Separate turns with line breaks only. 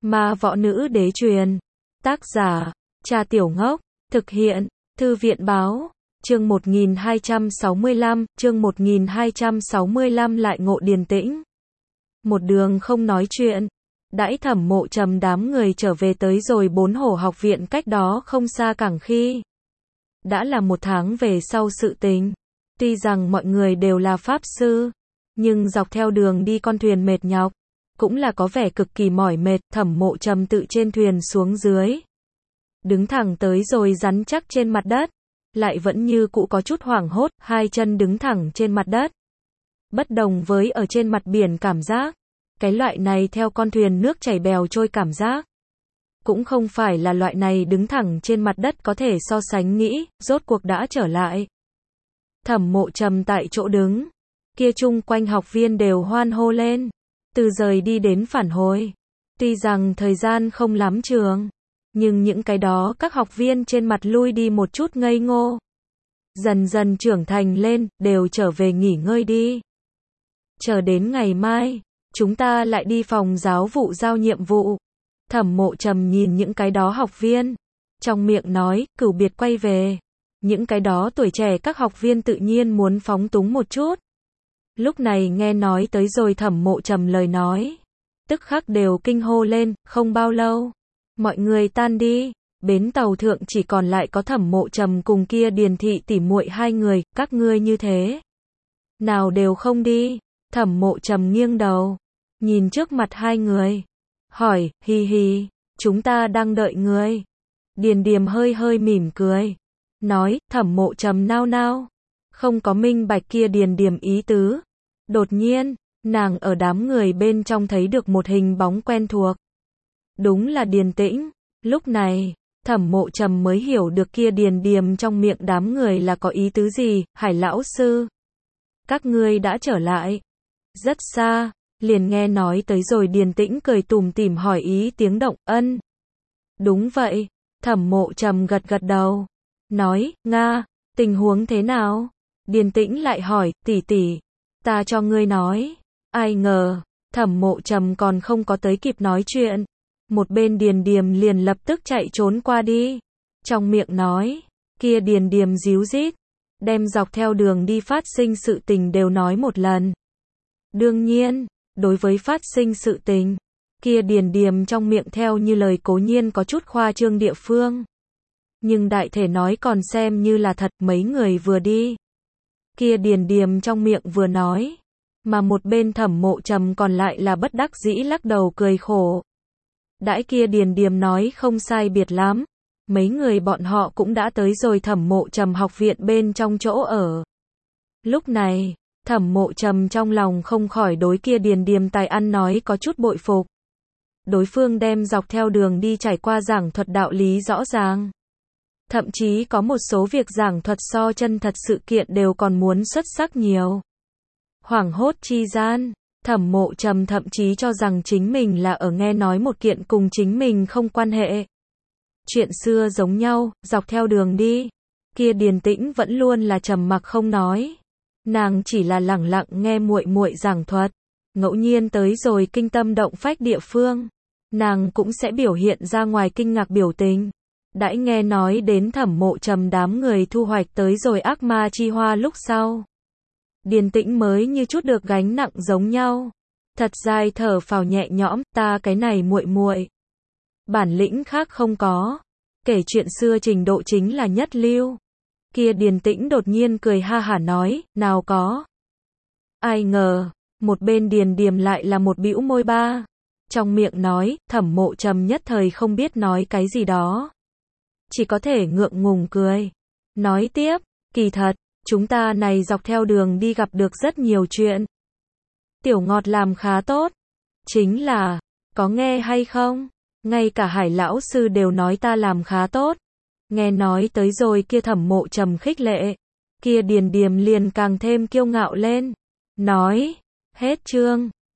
Ma võ nữ đế truyền. Tác giả, Cha Tiểu Ngốc. Thực hiện, Thư viện báo. Chương 1265, lại ngộ Điền Tĩnh. Một đường không nói chuyện. Đãi Thẩm Mộ Trầm đám người trở về tới rồi Bốn Hổ học viện cách đó không xa cảng khi. Đã là 1 tháng về sau sự tình. Tuy rằng mọi người đều là pháp sư, nhưng dọc theo đường đi con thuyền mệt nhọc, cũng là có vẻ cực kỳ mỏi mệt. Thẩm Mộ Trầm tự trên thuyền xuống dưới, đứng thẳng tới rồi rắn chắc trên mặt đất, lại vẫn như cũ có chút hoảng hốt, 2 chân đứng thẳng trên mặt đất. Bất đồng với ở trên mặt biển cảm giác, cái loại này theo con thuyền nước chảy bèo trôi cảm giác, cũng không phải là loại này đứng thẳng trên mặt đất có thể so sánh. Nghĩ, rốt cuộc đã trở lại. Thẩm Mộ Trầm tại chỗ đứng, kia chung quanh học viên đều hoan hô lên. Từ rời đi đến phản hồi, tuy rằng thời gian không lắm trường, nhưng những cái đó các học viên trên mặt lui đi một chút ngây ngô. Dần dần trưởng thành lên, đều trở về nghỉ ngơi đi. Chờ đến ngày mai, chúng ta lại đi phòng giáo vụ giao nhiệm vụ. Thẩm Mộ Trầm nhìn những cái đó học viên, trong miệng nói, cửu biệt quay về. Những cái đó tuổi trẻ các học viên tự nhiên muốn phóng túng một chút. Lúc này nghe nói tới rồi Thẩm Mộ Trầm lời nói, tức khắc đều kinh hô lên. Không bao lâu, mọi người tan đi, bến tàu thượng chỉ còn lại có Thẩm Mộ Trầm cùng kia Điền thị tỉ muội 2 người. Các ngươi như thế nào đều không đi? Thẩm Mộ Trầm nghiêng đầu, nhìn trước mặt 2 người, hỏi, hi hi, chúng ta đang đợi ngươi. Điền Điềm hơi hơi mỉm cười, nói. Thẩm Mộ Trầm nao nao, không có minh bạch kia Điền Điềm ý tứ. Đột nhiên, nàng ở đám người bên trong thấy được một hình bóng quen thuộc. Đúng là Điền Tĩnh. Lúc này, Thẩm Mộ Trầm mới hiểu được kia Điền Điềm trong miệng đám người là có ý tứ gì. Hải lão sư, các ngươi đã trở lại. Rất xa, liền nghe nói tới rồi. Điền Tĩnh cười tủm tỉm hỏi ý tiếng động. Ân, đúng vậy. Thẩm Mộ Trầm gật gật đầu, nói, Nga, tình huống thế nào? Điền Tĩnh lại hỏi, tỷ tỷ, ta cho ngươi nói. Ai ngờ, Thẩm Mộ Trầm còn không có tới kịp nói chuyện, một bên Điền Điềm liền lập tức chạy trốn qua đi. Trong miệng nói, kia Điền Điềm díu dít, đem dọc theo đường đi phát sinh sự tình đều nói một lần. Đương nhiên, đối với phát sinh sự tình, kia Điền Điềm trong miệng theo như lời cố nhiên có chút khoa trương địa phương, nhưng đại thể nói còn xem như là thật. Mấy người vừa đi, kia Điền Điềm trong miệng vừa nói, mà một bên Thẩm Mộ Trầm còn lại là bất đắc dĩ lắc đầu cười khổ. Đãi kia Điền Điềm nói không sai biệt lắm, mấy người bọn họ cũng đã tới rồi Thẩm Mộ Trầm học viện bên trong chỗ ở. Lúc này, Thẩm Mộ Trầm trong lòng không khỏi đối kia Điền Điềm tài ăn nói có chút bội phục. Đối phương đem dọc theo đường đi trải qua giảng thuật đạo lý rõ ràng. Thậm chí có một số việc giảng thuật so chân thật sự kiện đều còn muốn xuất sắc nhiều. Hoảng hốt chi gian, Thẩm Mộ Trầm thậm chí cho rằng chính mình là ở nghe nói một kiện cùng chính mình không quan hệ chuyện xưa giống nhau. Dọc theo đường đi, kia Điền Tĩnh vẫn luôn là trầm mặc không nói. Nàng chỉ là lẳng lặng nghe muội muội giảng thuật, ngẫu nhiên tới rồi kinh tâm động phách địa phương, nàng cũng sẽ biểu hiện ra ngoài kinh ngạc biểu tình. Đãi nghe nói đến Thẩm Mộ Trầm đám người thu hoạch tới rồi ác ma chi hoa lúc sau, Điền Tĩnh mới như chút được gánh nặng giống nhau, thật dài thở phào nhẹ nhõm. Ta cái này muội muội, bản lĩnh khác không có, kể chuyện xưa trình độ chính là nhất lưu. Kia Điền Tĩnh đột nhiên cười ha hả nói, nào có. Ai ngờ, một bên Điền Điềm lại là một bĩu môi ba, trong miệng nói. Thẩm Mộ Trầm nhất thời không biết nói cái gì đó, chỉ có thể ngượng ngùng cười, nói tiếp, kỳ thật, chúng ta này dọc theo đường đi gặp được rất nhiều chuyện. Tiểu Ngọt làm khá tốt, chính là, có nghe hay không? Ngay cả Hải lão sư đều nói ta làm khá tốt. Nghe nói tới rồi kia Thẩm Mộ Trầm khích lệ, kia Điền Điềm liền càng thêm kiêu ngạo lên, nói, hết chương.